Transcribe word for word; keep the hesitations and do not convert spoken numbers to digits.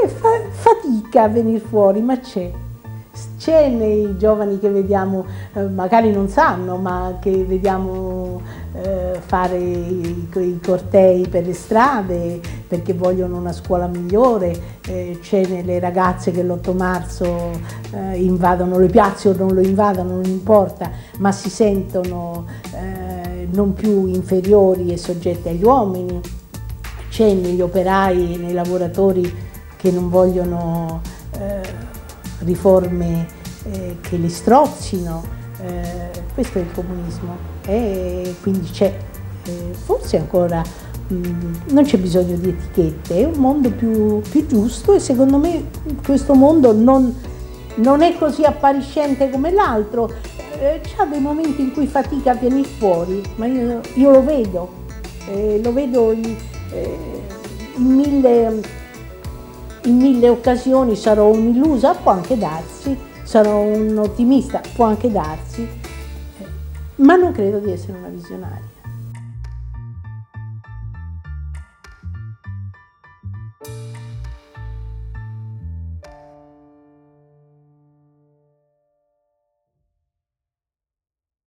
E fa, fatica a venire fuori, ma c'è. C'è nei giovani che vediamo, eh, magari non sanno, ma che vediamo eh, fare i, i cortei per le strade perché vogliono una scuola migliore, eh, c'è nelle ragazze che l'otto marzo eh, invadono le piazze o non lo invadono, non importa, ma si sentono eh, non più inferiori e soggetti agli uomini, c'è negli operai e nei lavoratori che non vogliono eh, riforme eh, che li strozzino, eh, questo è il comunismo e quindi c'è, eh, forse ancora mh, non c'è bisogno di etichette, è un mondo più, più giusto e secondo me questo mondo non, non è così appariscente come l'altro, eh, c'ha dei momenti in cui fatica a venire fuori, ma io, io lo vedo, eh, lo vedo in, eh, in mille... In mille occasioni sarò un'illusa, può anche darsi, sarò un ottimista, può anche darsi, ma non credo di essere una visionaria.